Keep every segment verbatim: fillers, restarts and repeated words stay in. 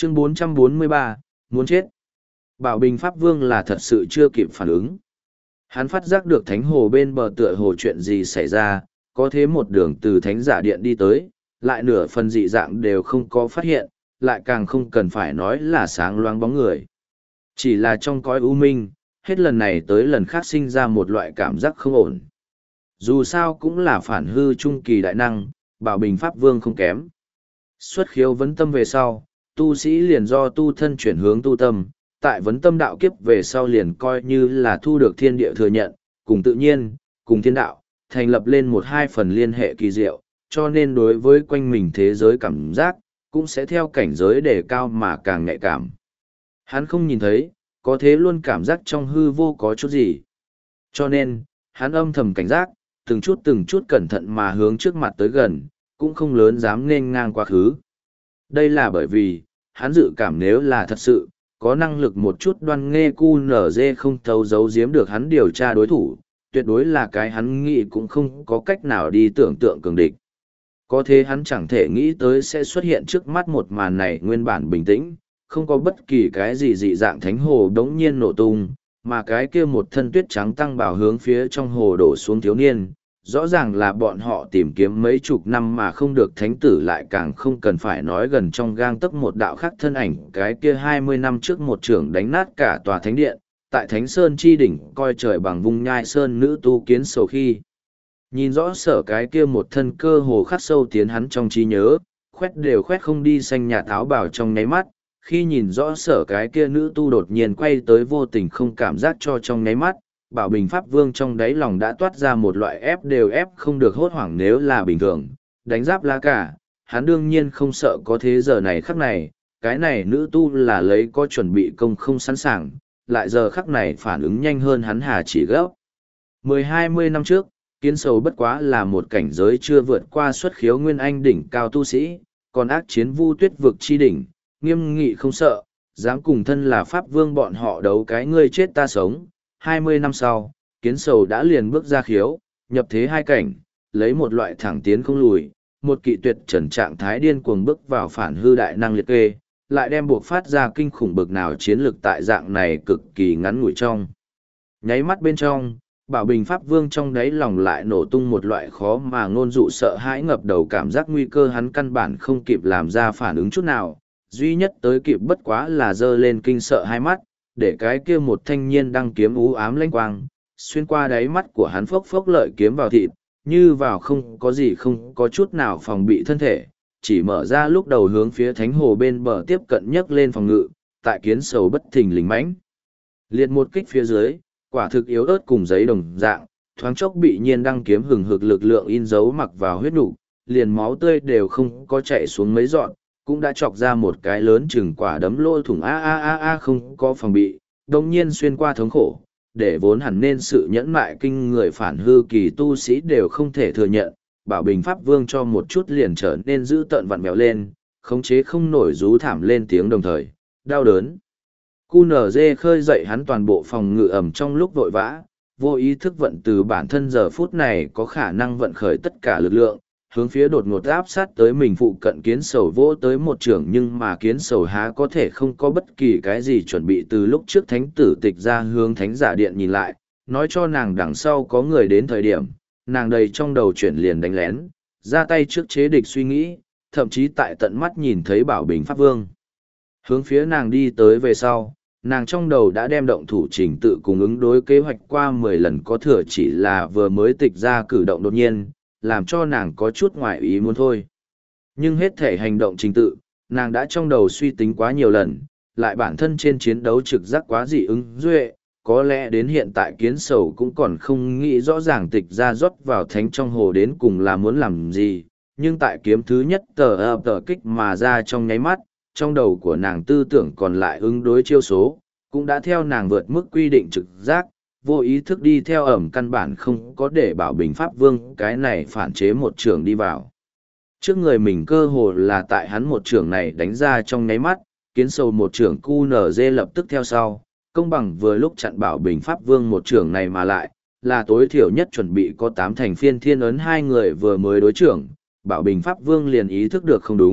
Chương bốn trăm bốn mươi ba, muốn chết. Bảo Bình Pháp Vương là thật sự chưa kịp phản ứng. Hắn phát giác được thánh hồ bên bờ tựa hồ chuyện gì xảy ra, có thế một đường từ thánh giả điện đi tới, lại nửa phần dị dạng đều không có phát hiện, lại càng không cần phải nói là sáng loáng bóng người. Chỉ là trong cõi u minh, hết lần này tới lần khác sinh ra một loại cảm giác không ổn. Dù sao cũng là phản hư trung kỳ đại năng, Bảo Bình Pháp Vương không kém. Xuất khiếu vấn tâm về sau, tu sĩ liền do tu thân chuyển hướng tu tâm, tại vấn tâm đạo kiếp về sau liền coi như là thu được thiên địa thừa nhận, cùng tự nhiên, cùng thiên đạo, thành lập lên một hai phần liên hệ kỳ diệu, cho nên đối với quanh mình thế giới cảm giác, cũng sẽ theo cảnh giới đề cao mà càng nhạy cảm. Hắn không nhìn thấy, có thế luôn cảm giác trong hư vô có chút gì. Cho nên, hắn âm thầm cảnh giác, từng chút từng chút cẩn thận mà hướng trước mặt tới gần, cũng không lớn dám nên ngang quá khứ. Đây là bởi vì, hắn dự cảm nếu là thật sự, có năng lực một chút đoan nghe cu nở dê không thấu giấu giếm được hắn điều tra đối thủ, tuyệt đối là cái hắn nghĩ cũng không có cách nào đi tưởng tượng cường địch. Có thế hắn chẳng thể nghĩ tới sẽ xuất hiện trước mắt một màn này nguyên bản bình tĩnh, không có bất kỳ cái gì dị dạng thánh hồ đống nhiên nổ tung, mà cái kia một thân tuyết trắng tăng bảo hướng phía trong hồ đổ xuống thiếu niên. Rõ ràng là bọn họ tìm kiếm mấy chục năm mà không được thánh tử lại càng không cần phải nói gần trong gang tấc một đạo khác thân ảnh cái kia hai mươi năm trước một trưởng đánh nát cả tòa thánh điện, tại thánh sơn chi đỉnh coi trời bằng vung nhai sơn nữ tu kiến sầu khi. Nhìn rõ sở cái kia một thân cơ hồ khắc sâu tiến hắn trong trí nhớ, khoét đều khoét không đi xanh nhà táo bảo trong nháy mắt, khi nhìn rõ sở cái kia nữ tu đột nhiên quay tới vô tình không cảm giác cho trong nháy mắt, Bảo Bình Pháp Vương trong đáy lòng đã toát ra một loại ép đều ép không được hốt hoảng nếu là bình thường, đánh giáp lá cả, hắn đương nhiên không sợ có thế giờ này khắc này, cái này nữ tu là lấy có chuẩn bị công không sẵn sàng, lại giờ khắc này phản ứng nhanh hơn hắn hà chỉ gấp. Mười hai mươi năm trước, Kiến Sầu bất quá là một cảnh giới chưa vượt qua xuất khiếu nguyên anh đỉnh cao tu sĩ, còn ác chiến vu tuyết vực chi đỉnh, nghiêm nghị không sợ, dám cùng thân là Pháp Vương bọn họ đấu cái ngươi chết ta sống. Hai mươi năm sau, Kiến Sầu đã liền bước ra khiếu, nhập thế hai cảnh, lấy một loại thẳng tiến không lùi, một kỵ tuyệt trần trạng thái điên cuồng bước vào phản hư đại năng liệt kê, lại đem buộc phát ra kinh khủng bực nào chiến lực tại dạng này cực kỳ ngắn ngủi trong. Nháy mắt bên trong, Bảo Bình Pháp Vương trong đáy lòng lại nổ tung một loại khó mà ngôn dụ sợ hãi ngập đầu cảm giác nguy cơ hắn căn bản không kịp làm ra phản ứng chút nào, duy nhất tới kịp bất quá là giơ lên kinh sợ hai mắt, để cái kia một thanh niên đang kiếm ú ám lanh quang, xuyên qua đáy mắt của hắn phốc phốc lợi kiếm vào thịt, như vào không có gì không có chút nào phòng bị thân thể, chỉ mở ra lúc đầu hướng phía thánh hồ bên bờ tiếp cận nhấc lên phòng ngự, tại Kiến Sầu bất thình lình mãnh liệt một kích phía dưới, quả thực yếu ớt cùng giấy đồng dạng, thoáng chốc bị nhiên đăng kiếm hừng hực lực lượng in dấu mặc vào huyết nục, liền máu tươi đều không có chạy xuống mấy dọn, cũng đã chọc ra một cái lớn chừng quả đấm lỗ thủng a a a a không có phòng bị, đồng nhiên xuyên qua thống khổ, để vốn hẳn nên sự nhẫn mại kinh người phản hư kỳ tu sĩ đều không thể thừa nhận, Bảo Bình Pháp Vương cho một chút liền trở nên dữ tợn vặn mèo lên, khống chế không nổi rú thảm lên tiếng đồng thời, đau đớn. cu nờ dê khơi dậy hắn toàn bộ phòng ngự ẩm trong lúc vội vã, vô ý thức vận từ bản thân giờ phút này có khả năng vận khởi tất cả lực lượng, hướng phía đột ngột áp sát tới mình phụ cận Kiến Sầu vỗ tới một trường nhưng mà Kiến Sầu há có thể không có bất kỳ cái gì chuẩn bị từ lúc trước thánh tử tịch ra hướng thánh giả điện nhìn lại, nói cho nàng đằng sau có người đến thời điểm, nàng đầy trong đầu chuyển liền đánh lén, ra tay trước chế địch suy nghĩ, thậm chí tại tận mắt nhìn thấy Bảo Bình Pháp Vương. Hướng phía nàng đi tới về sau, nàng trong đầu đã đem động thủ trình tự cùng ứng đối kế hoạch qua mười lần có thừa chỉ là vừa mới tịch ra cử động đột nhiên, làm cho nàng có chút ngoại ý muốn thôi. Nhưng hết thể hành động trình tự, nàng đã trong đầu suy tính quá nhiều lần, lại bản thân trên chiến đấu trực giác quá dị ứng duệ, có lẽ đến hiện tại Kiến Sầu cũng còn không nghĩ rõ ràng tịch ra rót vào thánh trong hồ đến cùng là muốn làm gì, nhưng tại kiếm thứ nhất tờ ập tờ kích mà ra trong nháy mắt, trong đầu của nàng tư tưởng còn lại ứng đối chiêu số, cũng đã theo nàng vượt mức quy định trực giác, vô ý thức đi theo ẩm căn bản không có để Bảo Bình Pháp Vương cái này phản chế một trường đi vào. Trước người mình cơ hồ là tại hắn một trường này đánh ra trong nháy mắt, Kiến Sầu một trường cu nở dê lập tức theo sau, công bằng vừa lúc chặn Bảo Bình Pháp Vương một trường này mà lại, là tối thiểu nhất chuẩn bị có tám thành phiên thiên ấn hai người vừa mới đối trưởng, Bảo Bình Pháp Vương liền ý thức được không đúng,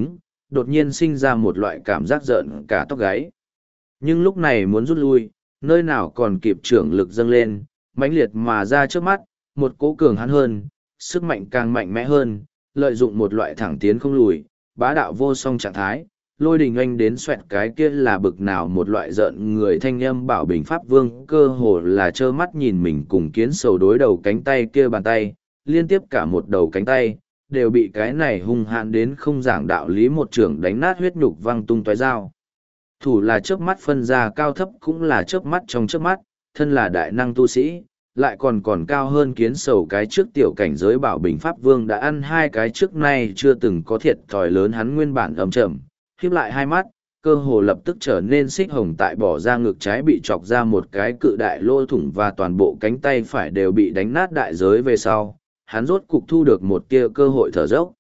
đột nhiên sinh ra một loại cảm giác rợn cả tóc gáy. Nhưng lúc này muốn rút lui, nơi nào còn kịp trưởng lực dâng lên, mãnh liệt mà ra trước mắt, một cỗ cường hắn hơn, sức mạnh càng mạnh mẽ hơn, lợi dụng một loại thẳng tiến không lùi, bá đạo vô song trạng thái, lôi đình anh đến xoẹt cái kia là bực nào một loại giận người thanh âm bảo bình pháp vương cơ hồ là trơ mắt nhìn mình cùng kiến sầu đối đầu cánh tay kia bàn tay, liên tiếp cả một đầu cánh tay, đều bị cái này hung hãn đến không giảng đạo lý một trưởng đánh nát huyết nhục văng tung tóe dao. Thủ là chớp mắt phân ra cao thấp cũng là chớp mắt trong chớp mắt, thân là đại năng tu sĩ, lại còn còn cao hơn kiến sầu cái trước tiểu cảnh giới bảo bình pháp vương đã ăn hai cái trước nay chưa từng có thiệt thòi lớn hắn nguyên bản âm trầm, hiếp lại hai mắt, cơ hồ lập tức trở nên xích hồng tại bỏ ra ngực trái bị chọc ra một cái cự đại lỗ thủng và toàn bộ cánh tay phải đều bị đánh nát đại giới về sau, hắn rốt cục thu được một tia cơ hội thở dốc.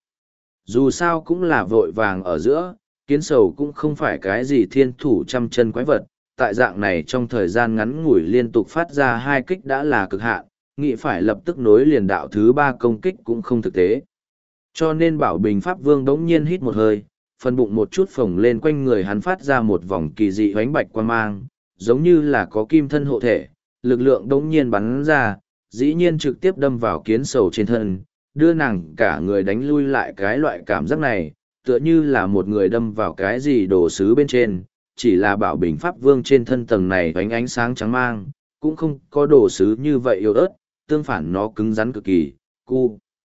Dù sao cũng là vội vàng ở giữa, kiến sầu cũng không phải cái gì thiên thủ trăm chân quái vật, tại dạng này trong thời gian ngắn ngủi liên tục phát ra hai kích đã là cực hạn, nghĩ phải lập tức nối liền đạo thứ ba công kích cũng không thực tế. Cho nên bảo bình pháp vương đống nhiên hít một hơi, phần bụng một chút phồng lên quanh người hắn phát ra một vòng kỳ dị hoánh bạch quan mang, giống như là có kim thân hộ thể, lực lượng đống nhiên bắn ra, dĩ nhiên trực tiếp đâm vào kiến sầu trên thân, đưa nàng cả người đánh lui lại cái loại cảm giác này, tựa như là một người đâm vào cái gì đồ sứ bên trên, chỉ là bảo bình pháp vương trên thân tầng này ánh ánh sáng trắng mang, cũng không có đồ sứ như vậy yếu ớt, tương phản nó cứng rắn cực kỳ, cu.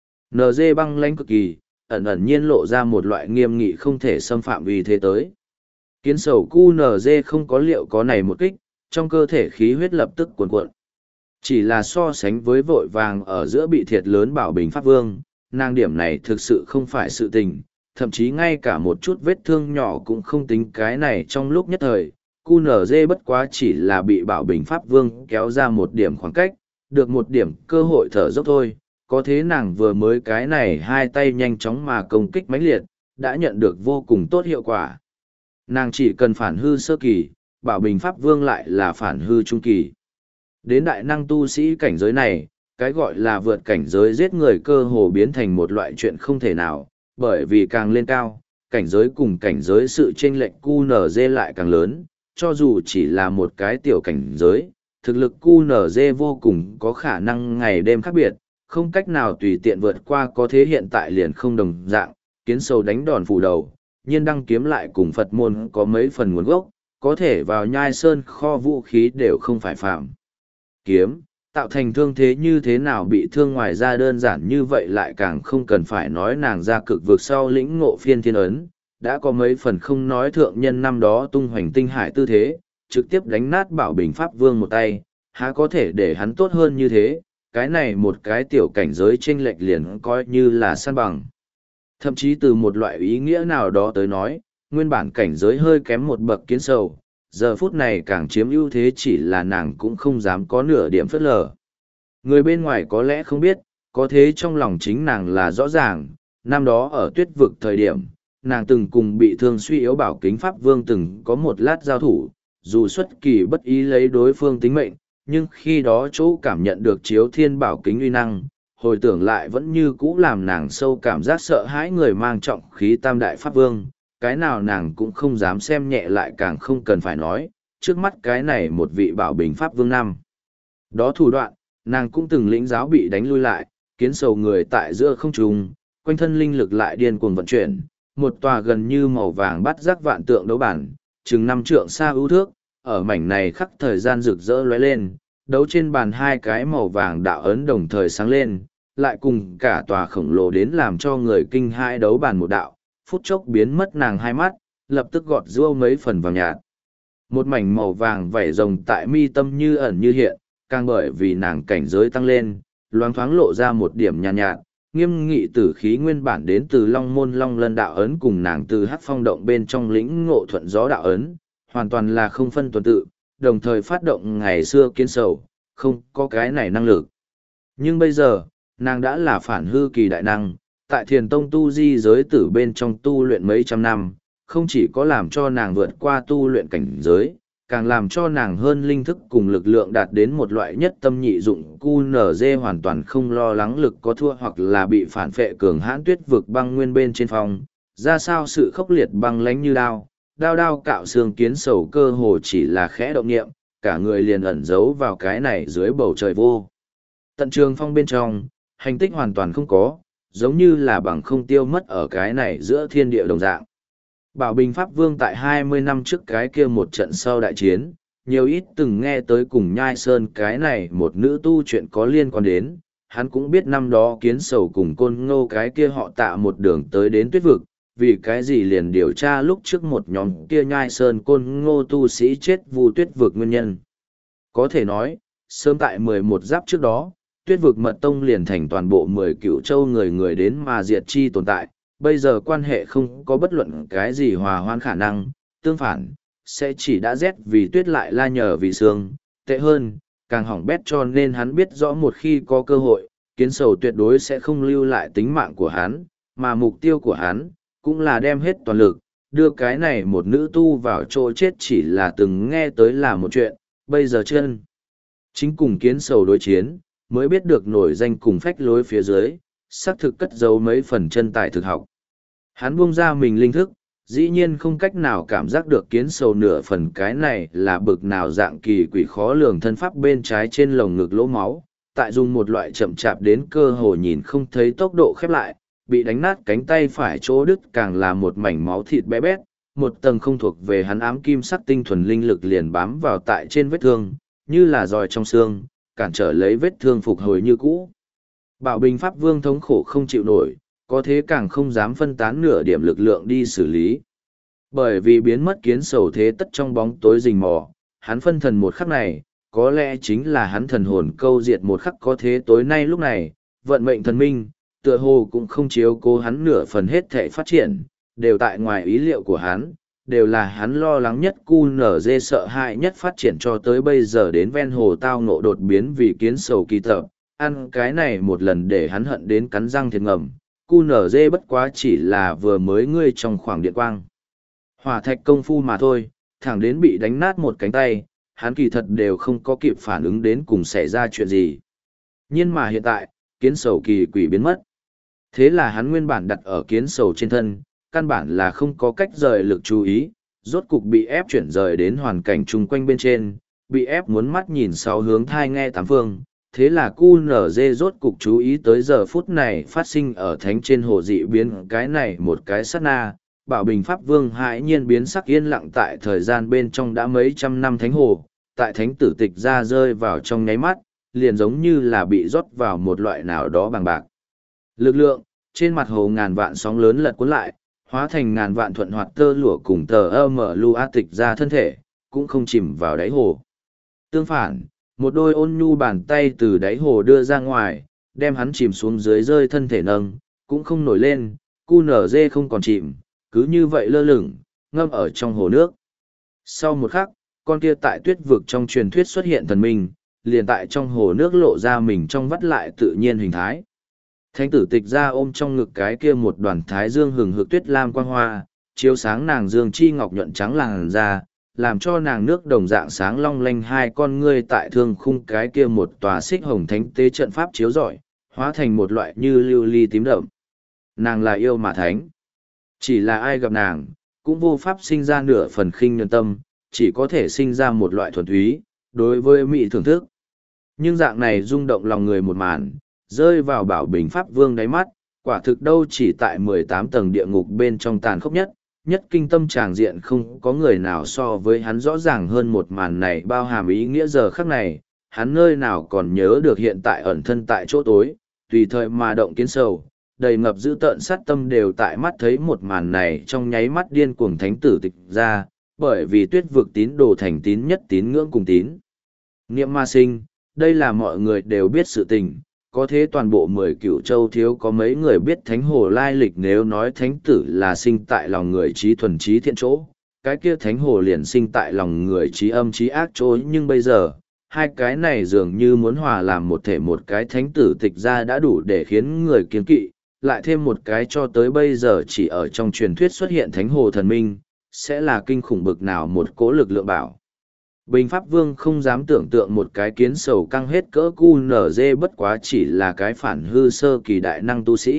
nờ dê băng lãnh cực kỳ, ẩn ẩn nhiên lộ ra một loại nghiêm nghị không thể xâm phạm vì thế tới. Kiến sầu cu nờ dê không có liệu có này một kích, trong cơ thể khí huyết lập tức cuồn cuộn. Chỉ là so sánh với vội vàng ở giữa bị thiệt lớn bảo bình pháp vương, nàng điểm này thực sự không phải sự tình, thậm chí ngay cả một chút vết thương nhỏ cũng không tính cái này trong lúc nhất thời. Cu nở dê bất quá chỉ là bị bảo bình pháp vương kéo ra một điểm khoảng cách, được một điểm cơ hội thở dốc thôi, có thế nàng vừa mới cái này hai tay nhanh chóng mà công kích mãnh liệt, đã nhận được vô cùng tốt hiệu quả. Nàng chỉ cần phản hư sơ kỳ, bảo bình pháp vương lại là phản hư trung kỳ. Đến đại năng tu sĩ cảnh giới này, cái gọi là vượt cảnh giới giết người cơ hồ biến thành một loại chuyện không thể nào, bởi vì càng lên cao, cảnh giới cùng cảnh giới sự chênh lệch cu nở dê lại càng lớn, cho dù chỉ là một cái tiểu cảnh giới, thực lực cu nở dê vô cùng có khả năng ngày đêm khác biệt, không cách nào tùy tiện vượt qua có thế hiện tại liền không đồng dạng, kiến sầu đánh đòn phủ đầu, nhiên đăng kiếm lại cùng Phật môn có mấy phần nguồn gốc, có thể vào nhai sơn kho vũ khí đều không phải phạm. Kiếm, tạo thành thương thế như thế nào bị thương ngoài ra đơn giản như vậy lại càng không cần phải nói nàng ra cực vực sau lĩnh ngộ phiên thiên ấn, đã có mấy phần không nói thượng nhân năm đó tung hoành tinh hải tư thế, trực tiếp đánh nát bảo bình pháp vương một tay, há có thể để hắn tốt hơn như thế, cái này một cái tiểu cảnh giới chênh lệch liền coi như là san bằng. Thậm chí từ một loại ý nghĩa nào đó tới nói, nguyên bản cảnh giới hơi kém một bậc kiến sầu, giờ phút này càng chiếm ưu thế chỉ là nàng cũng không dám có nửa điểm phớt lờ. Người bên ngoài có lẽ không biết, có thế trong lòng chính nàng là rõ ràng, năm đó ở tuyết vực thời điểm, nàng từng cùng bị thương suy yếu bảo kính pháp vương từng có một lát giao thủ, dù xuất kỳ bất ý lấy đối phương tính mệnh, nhưng khi đó chỗ cảm nhận được chiếu thiên bảo kính uy năng, hồi tưởng lại vẫn như cũ làm nàng sâu cảm giác sợ hãi người mang trọng khí tam đại pháp vương, cái nào nàng cũng không dám xem nhẹ lại càng không cần phải nói, trước mắt cái này một vị bảo bình pháp vương năm. Đó thủ đoạn, nàng cũng từng lĩnh giáo bị đánh lui lại, kiến sầu người tại giữa không trung, quanh thân linh lực lại điên cuồng vận chuyển, một tòa gần như màu vàng bắt giác vạn tượng đấu bản, chừng năm trượng xa ưu thước, ở mảnh này khắc thời gian rực rỡ lóe lên, đấu trên bàn hai cái màu vàng đạo ấn đồng thời sáng lên, lại cùng cả tòa khổng lồ đến làm cho người kinh hãi đấu bàn một đạo, phút chốc biến mất nàng hai mắt, lập tức gọt rua mấy phần vàng nhạt. Một mảnh màu vàng vảy rồng tại mi tâm như ẩn như hiện, càng bởi vì nàng cảnh giới tăng lên, loáng thoáng lộ ra một điểm nhàn nhạt, nhạt, nghiêm nghị tử khí nguyên bản đến từ Long Môn Long Lân đạo ấn cùng nàng từ Hắc Phong động bên trong lĩnh ngộ thuận gió đạo ấn, hoàn toàn là không phân tuần tự, đồng thời phát động ngày xưa kiến sầu, không có cái này năng lực. Nhưng bây giờ, nàng đã là phản hư kỳ đại năng, tại thiền tông tu di giới tử bên trong tu luyện mấy trăm năm, không chỉ có làm cho nàng vượt qua tu luyện cảnh giới, càng làm cho nàng hơn linh thức cùng lực lượng đạt đến một loại nhất tâm nhị dụng cu nở dê hoàn toàn không lo lắng lực có thua hoặc là bị phản phệ cường hãn tuyết vực băng nguyên bên trên phòng, ra sao sự khốc liệt băng lánh như đao, đao đao cạo xương kiến sầu cơ hồ chỉ là khẽ động niệm, cả người liền ẩn giấu vào cái này dưới bầu trời vô. Tận trường phong bên trong, hành tích hoàn toàn không có, giống như là bằng không tiêu mất ở cái này giữa thiên địa đồng dạng. Bảo Bình Pháp Vương tại hai mươi năm trước cái kia một trận sau đại chiến, nhiều ít từng nghe tới cùng Nhai Sơn cái này một nữ tu chuyện có liên quan đến, hắn cũng biết năm đó kiến sầu cùng côn ngô cái kia họ tạ một đường tới đến tuyết vực, vì cái gì liền điều tra lúc trước một nhóm kia Nhai Sơn côn ngô tu sĩ chết vu tuyết vực nguyên nhân. Có thể nói, sớm tại mười một giáp trước đó, tuyết vực mật tông liền thành toàn bộ mười cựu châu người người đến mà diệt chi tồn tại, bây giờ quan hệ không có bất luận cái gì hòa hoan khả năng, tương phản, sẽ chỉ đã rét vì tuyết lại la nhờ vì sương, tệ hơn, càng hỏng bét cho nên hắn biết rõ một khi có cơ hội, kiến sầu tuyệt đối sẽ không lưu lại tính mạng của hắn, mà mục tiêu của hắn, cũng là đem hết toàn lực, đưa cái này một nữ tu vào chỗ chết chỉ là từng nghe tới là một chuyện, bây giờ chân. Chính cùng kiến sầu đối chiến, mới biết được nổi danh cùng phách lối phía dưới, xác thực cất giấu mấy phần chân tài thực học. Hắn buông ra mình linh thức, dĩ nhiên không cách nào cảm giác được kiến sầu nửa phần cái này là bực nào dạng kỳ quỷ khó lường thân pháp bên trái trên lồng ngực lỗ máu, tại dùng một loại chậm chạp đến cơ hồ nhìn không thấy tốc độ khép lại, bị đánh nát cánh tay phải chỗ đứt càng là một mảnh máu thịt bé bét, một tầng không thuộc về hắn ám kim sắc tinh thuần linh lực liền bám vào tại trên vết thương, như là roi trong xương, cản trở lấy vết thương phục hồi như cũ. Bảo Bình Pháp Vương thống khổ không chịu nổi, có thế càng không dám phân tán nửa điểm lực lượng đi xử lý. Bởi vì biến mất kiến sầu thế tất trong bóng tối rình mò, hắn phân thần một khắc này, có lẽ chính là hắn thần hồn câu diệt một khắc có thế tối nay lúc này, vận mệnh thần minh, tựa hồ cũng không chiếu cố hắn nửa phần hết thể phát triển, đều tại ngoài ý liệu của hắn, đều là hắn lo lắng nhất cu nở dê sợ hãi nhất phát triển cho tới bây giờ đến ven hồ tao ngộ đột biến vì kiến sầu kỳ tập, ăn cái này một lần để hắn hận đến cắn răng thiệt ngầm, cu nở dê bất quá chỉ là vừa mới ngươi trong khoảng điện quang. Hỏa thạch công phu mà thôi, thẳng đến bị đánh nát một cánh tay, hắn kỳ thật đều không có kịp phản ứng đến cùng xảy ra chuyện gì. Nhưng mà hiện tại, kiến sầu kỳ quỷ biến mất. Thế là hắn nguyên bản đặt ở kiến sầu trên thân, căn bản là không có cách rời lực chú ý, rốt cục bị ép chuyển rời đến hoàn cảnh chung quanh bên trên, bị ép muốn mắt nhìn sáu hướng thai nghe tám phương. Thế là cu nở dê rốt cục chú ý tới giờ phút này phát sinh ở thánh trên hồ dị biến cái này một cái sát na, Bảo Bình Pháp Vương hãi nhiên biến sắc yên lặng tại thời gian bên trong đã mấy trăm năm thánh hồ, tại thánh tử tịch ra rơi vào trong nháy mắt, liền giống như là bị rót vào một loại nào đó bằng bạc. Lực lượng, trên mặt hồ ngàn vạn sóng lớn lật cuốn lại, hóa thành ngàn vạn thuận hoạt tơ lụa cùng tờ ơ mở lưu á tịch ra thân thể, cũng không chìm vào đáy hồ. Tương phản, một đôi ôn nhu bàn tay từ đáy hồ đưa ra ngoài, đem hắn chìm xuống dưới rơi thân thể nâng, cũng không nổi lên, cu nở dê không còn chìm, cứ như vậy lơ lửng, ngâm ở trong hồ nước. Sau một khắc, con kia tại tuyết vực trong truyền thuyết xuất hiện thần minh, liền tại trong hồ nước lộ ra mình trong vắt lại tự nhiên hình thái. Thánh tử tịch ra ôm trong ngực cái kia một đoàn thái dương hừng hực tuyết lam quang hoa, chiếu sáng nàng dương chi ngọc nhuận trắng làn da, làm cho nàng nước đồng dạng sáng long lanh hai con ngươi tại thương khung cái kia một tòa xích hồng thánh tế trận pháp chiếu rọi, hóa thành một loại như lưu ly tím đậm. Nàng là yêu mà thánh. Chỉ là ai gặp nàng, cũng vô pháp sinh ra nửa phần khinh nhân tâm, chỉ có thể sinh ra một loại thuần túy, đối với mỹ thưởng thức. Nhưng dạng này rung động lòng người một màn, rơi vào Bảo Bình Pháp Vương đáy mắt, quả thực đâu chỉ tại mười tám tầng địa ngục bên trong tàn khốc nhất, nhất kinh tâm tràng diện không có người nào so với hắn rõ ràng hơn một màn này bao hàm ý nghĩa giờ khắc này, hắn nơi nào còn nhớ được hiện tại ẩn thân tại chỗ tối, tùy thời mà động kiến sầu, đầy ngập dữ tợn sát tâm đều tại mắt thấy một màn này trong nháy mắt điên cuồng thánh tử tịch ra, bởi vì tuyết vực tín đồ thành tín nhất tín ngưỡng cùng tín. Niệm ma sinh, đây là mọi người đều biết sự tình, có thế toàn bộ mười cựu châu thiếu có mấy người biết thánh hồ lai lịch nếu nói thánh tử là sinh tại lòng người trí thuần trí thiện chỗ, cái kia thánh hồ liền sinh tại lòng người trí âm trí ác chỗ nhưng bây giờ, hai cái này dường như muốn hòa làm một thể một cái thánh tử tịch ra đã đủ để khiến người kiên kỵ, lại thêm một cái cho tới bây giờ chỉ ở trong truyền thuyết xuất hiện thánh hồ thần minh, sẽ là kinh khủng bực nào một cỗ lực lượng bảo. Bình Pháp Vương không dám tưởng tượng một cái kiến sầu căng hết cỡ cu nở dê bất quá chỉ là cái phản hư sơ kỳ đại năng tu sĩ,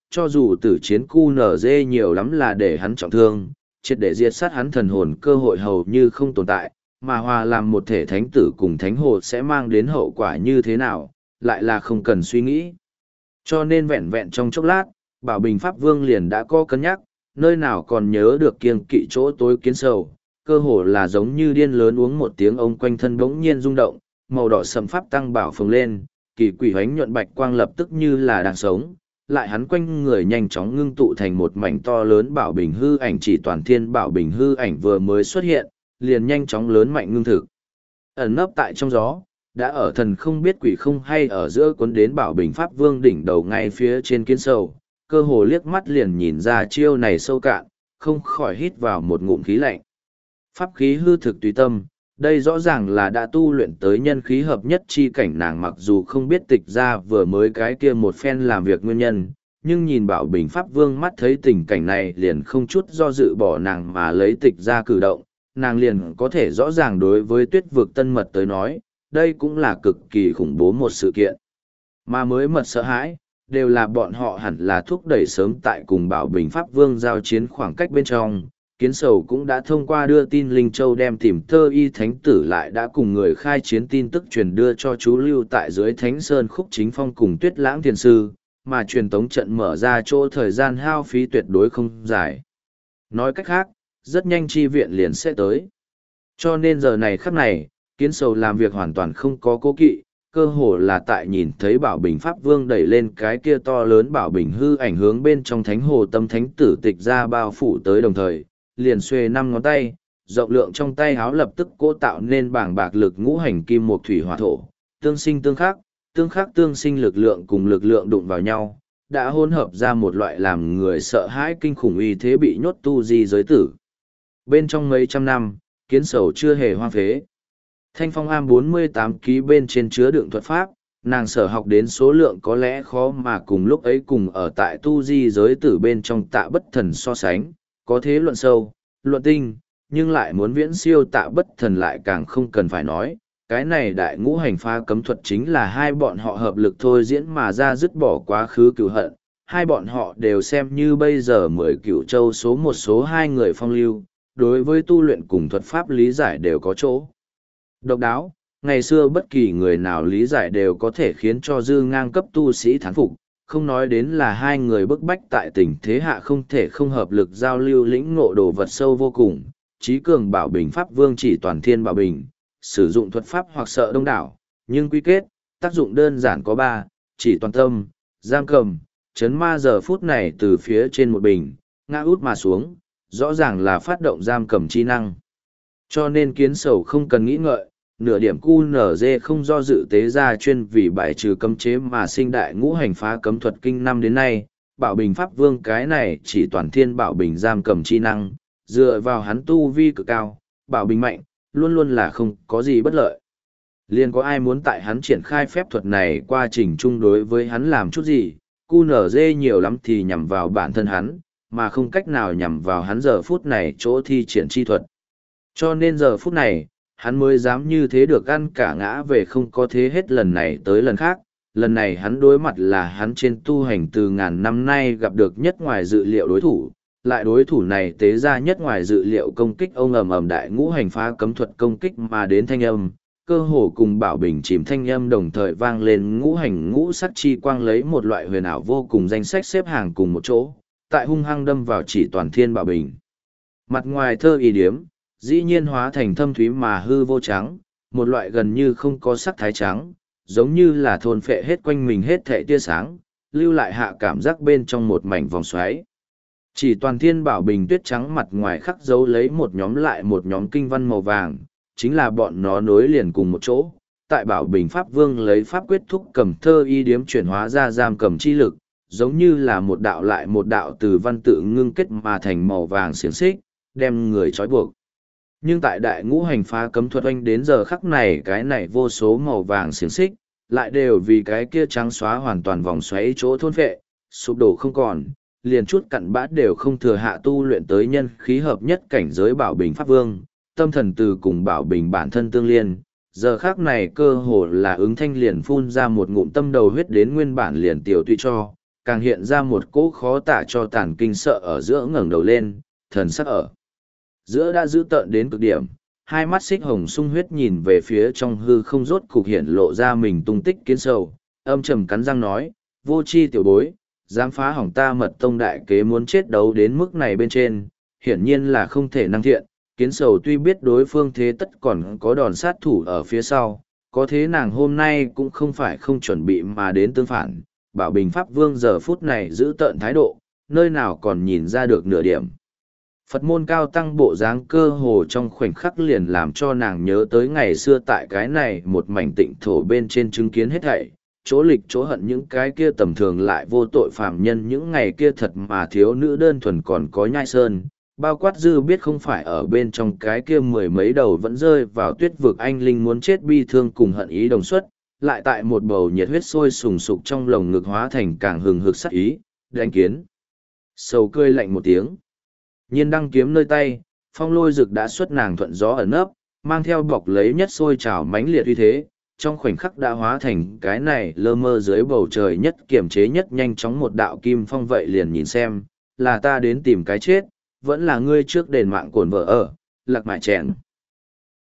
cho dù tử chiến cu nở dê nhiều lắm là để hắn trọng thương, triệt để diệt sát hắn thần hồn cơ hội hầu như không tồn tại, mà hòa làm một thể thánh tử cùng thánh hồ sẽ mang đến hậu quả như thế nào, lại là không cần suy nghĩ. Cho nên vẹn vẹn trong chốc lát, Bảo Bình Pháp Vương liền đã có cân nhắc, nơi nào còn nhớ được kiêng kỵ chỗ tối kiến sầu, cơ hồ là giống như điên lớn uống một tiếng ông quanh thân bỗng nhiên rung động, màu đỏ sẫm pháp tăng bảo phồng lên, kỳ quỷ hoánh nhuận bạch quang lập tức như là đang sống, lại hắn quanh người nhanh chóng ngưng tụ thành một mảnh to lớn bảo bình hư ảnh, chỉ toàn thiên bảo bình hư ảnh vừa mới xuất hiện, liền nhanh chóng lớn mạnh ngưng thực. Ẩn nấp tại trong gió, đã ở thần không biết quỷ không hay ở giữa cuốn đến bảo bình pháp vương đỉnh đầu ngay phía trên kiến sầu, cơ hồ liếc mắt liền nhìn ra chiêu này sâu cạn, không khỏi hít vào một ngụm khí lạnh. Pháp khí hư thực tùy tâm, đây rõ ràng là đã tu luyện tới nhân khí hợp nhất chi cảnh, nàng mặc dù không biết tịch ra vừa mới cái kia một phen làm việc nguyên nhân, nhưng nhìn bảo bình pháp vương mắt thấy tình cảnh này liền không chút do dự bỏ nàng mà lấy tịch ra cử động, nàng liền có thể rõ ràng đối với tuyết vực tân mật tới nói, đây cũng là cực kỳ khủng bố một sự kiện. Mà mới mật sợ hãi, đều là bọn họ hẳn là thúc đẩy sớm tại cùng bảo bình pháp vương giao chiến khoảng cách bên trong. Kiến sầu cũng đã thông qua đưa tin Linh Châu đem tìm thơ y thánh tử lại đã cùng người khai chiến tin tức truyền đưa cho chú lưu tại dưới Thánh Sơn Khúc Chính Phong cùng Tuyết Lãng Thiền Sư, mà truyền tống trận mở ra chỗ thời gian hao phí tuyệt đối không dài. Nói cách khác, rất nhanh chi viện liền sẽ tới. Cho nên giờ này khắc này, kiến sầu làm việc hoàn toàn không có cố kỵ, cơ hồ là tại nhìn thấy bảo bình pháp vương đẩy lên cái kia to lớn bảo bình hư ảnh hướng bên trong thánh hồ tâm thánh tử tịch ra bao phủ tới đồng thời, liền xuê năm ngón tay, rộng lượng trong tay háo lập tức cố tạo nên bảng bạc lực ngũ hành kim mộc thủy hỏa thổ, tương sinh tương khắc, tương khắc tương sinh lực lượng cùng lực lượng đụng vào nhau, đã hỗn hợp ra một loại làm người sợ hãi kinh khủng uy thế bị nhốt tu di giới tử. Bên trong mấy trăm năm, kiến sầu chưa hề hoang phế. Thanh phong am bốn mươi tám ký bên trên chứa đựng thuật pháp, nàng sở học đến số lượng có lẽ khó mà cùng lúc ấy cùng ở tại tu di giới tử bên trong tạ bất thần so sánh, có thế luận sâu, luận tinh, nhưng lại muốn viễn siêu tạ bất thần lại càng không cần phải nói. Cái này đại ngũ hành phá cấm thuật chính là hai bọn họ hợp lực thôi diễn mà ra dứt bỏ quá khứ cựu hận. Hai bọn họ đều xem như bây giờ mười cựu châu số một số hai người phong lưu, đối với tu luyện cùng thuật pháp lý giải đều có chỗ độc đáo. Ngày xưa bất kỳ người nào lý giải đều có thể khiến cho dư ngang cấp tu sĩ thán phục, không nói đến là hai người bức bách tại tình thế hạ không thể không hợp lực giao lưu lĩnh ngộ đồ vật sâu vô cùng. Trí cường bảo bình pháp vương chỉ toàn thiên bảo bình, sử dụng thuật pháp hoặc sợ đông đảo, nhưng quy kết, tác dụng đơn giản có ba, chỉ toàn tâm, giam cầm, chấn ma giờ phút này từ phía trên một bình, ngã út mà xuống, rõ ràng là phát động giam cầm chi năng. Cho nên kiến sầu không cần nghĩ ngợi, nửa điểm cu nở dê không do dự tế ra chuyên vì bài trừ cấm chế mà sinh đại ngũ hành phá cấm thuật kinh năm đến nay, bảo bình pháp vương cái này chỉ toàn thiên bảo bình giam cầm chi năng, dựa vào hắn tu vi cực cao, bảo bình mạnh, luôn luôn là không có gì bất lợi. Liên có ai muốn tại hắn triển khai phép thuật này qua trình chung đối với hắn làm chút gì, cu nở dê nhiều lắm thì nhằm vào bản thân hắn, mà không cách nào nhằm vào hắn giờ phút này chỗ thi triển chi thuật. Cho nên giờ phút này, hắn mới dám như thế được ăn cả ngã về không có thế hết lần này tới lần khác. Lần này hắn đối mặt là hắn trên tu hành từ ngàn năm nay gặp được nhất ngoài dự liệu đối thủ, lại đối thủ này tế ra nhất ngoài dự liệu công kích ông ầm ầm đại ngũ hành phá cấm thuật công kích mà đến thanh âm, cơ hồ cùng bảo bình chìm thanh âm đồng thời vang lên ngũ hành ngũ sắc chi quang lấy một loại huyền ảo vô cùng danh sách xếp hàng cùng một chỗ, tại hung hăng đâm vào chỉ toàn thiên bảo bình. Mặt ngoài thơ y điếm, dĩ nhiên hóa thành thâm thúy mà hư vô trắng, một loại gần như không có sắc thái trắng, giống như là thôn phệ hết quanh mình hết thệ tia sáng, lưu lại hạ cảm giác bên trong một mảnh vòng xoáy. Chỉ toàn thiên bảo bình tuyết trắng mặt ngoài khắc dấu lấy một nhóm lại một nhóm kinh văn màu vàng, chính là bọn nó nối liền cùng một chỗ. Tại bảo bình pháp vương lấy pháp quyết thúc cầm thơ y điếm chuyển hóa ra giam cầm chi lực, giống như là một đạo lại một đạo từ văn tự ngưng kết mà thành màu vàng xiềng xích, đem người trói buộc. Nhưng tại đại ngũ hành phá cấm thuật oanh đến giờ khắc này cái này vô số màu vàng xiềng xích, lại đều vì cái kia trắng xóa hoàn toàn vòng xoáy chỗ thôn phệ, sụp đổ không còn, liền chút cặn bã đều không thừa hạ tu luyện tới nhân khí hợp nhất cảnh giới bảo bình pháp vương, tâm thần từ cùng bảo bình bản thân tương liên. Giờ khắc này cơ hồ là ứng thanh liền phun ra một ngụm tâm đầu huyết đến nguyên bản liền tiểu tùy cho, càng hiện ra một cỗ khó tả cho tàn kinh sợ ở giữa ngẩng đầu lên, thần sắc ở. Giữa đã dữ tợn đến cực điểm, hai mắt xích hồng sung huyết nhìn về phía trong hư không rốt cục hiện lộ ra mình tung tích kiến sầu, âm trầm cắn răng nói, vô chi tiểu bối, dám phá hỏng ta mật tông đại kế muốn chết đấu đến mức này bên trên, hiển nhiên là không thể năng thiện, kiến sầu tuy biết đối phương thế tất còn có đòn sát thủ ở phía sau, có thế nàng hôm nay cũng không phải không chuẩn bị mà đến tương phản, bảo bình pháp vương giờ phút này giữ tợn thái độ, nơi nào còn nhìn ra được nửa điểm. Phật môn cao tăng bộ dáng cơ hồ trong khoảnh khắc liền làm cho nàng nhớ tới ngày xưa tại cái này một mảnh tịnh thổ bên trên chứng kiến hết thảy, chỗ lịch chỗ hận những cái kia tầm thường lại vô tội phạm nhân những ngày kia thật mà thiếu nữ đơn thuần còn có nhai sơn, bao quát dư biết không phải ở bên trong cái kia mười mấy đầu vẫn rơi vào tuyết vực anh linh muốn chết bi thương cùng hận ý đồng xuất, lại tại một bầu nhiệt huyết sôi sùng sục trong lồng ngực hóa thành càng hừng hực sắc ý, đánh kiến. Sầu cười lạnh một tiếng. Nhiên đăng kiếm nơi tay, phong lôi rực đã xuất nàng thuận gió ẩn nấp, mang theo bọc lấy nhất sôi trào mãnh liệt uy thế, trong khoảnh khắc đã hóa thành cái này lơ mơ dưới bầu trời nhất kiểm chế nhất nhanh chóng một đạo kim phong vậy liền nhìn xem, là ta đến tìm cái chết, vẫn là ngươi trước đền mạng cồn vợ ở, lạc mại chèn.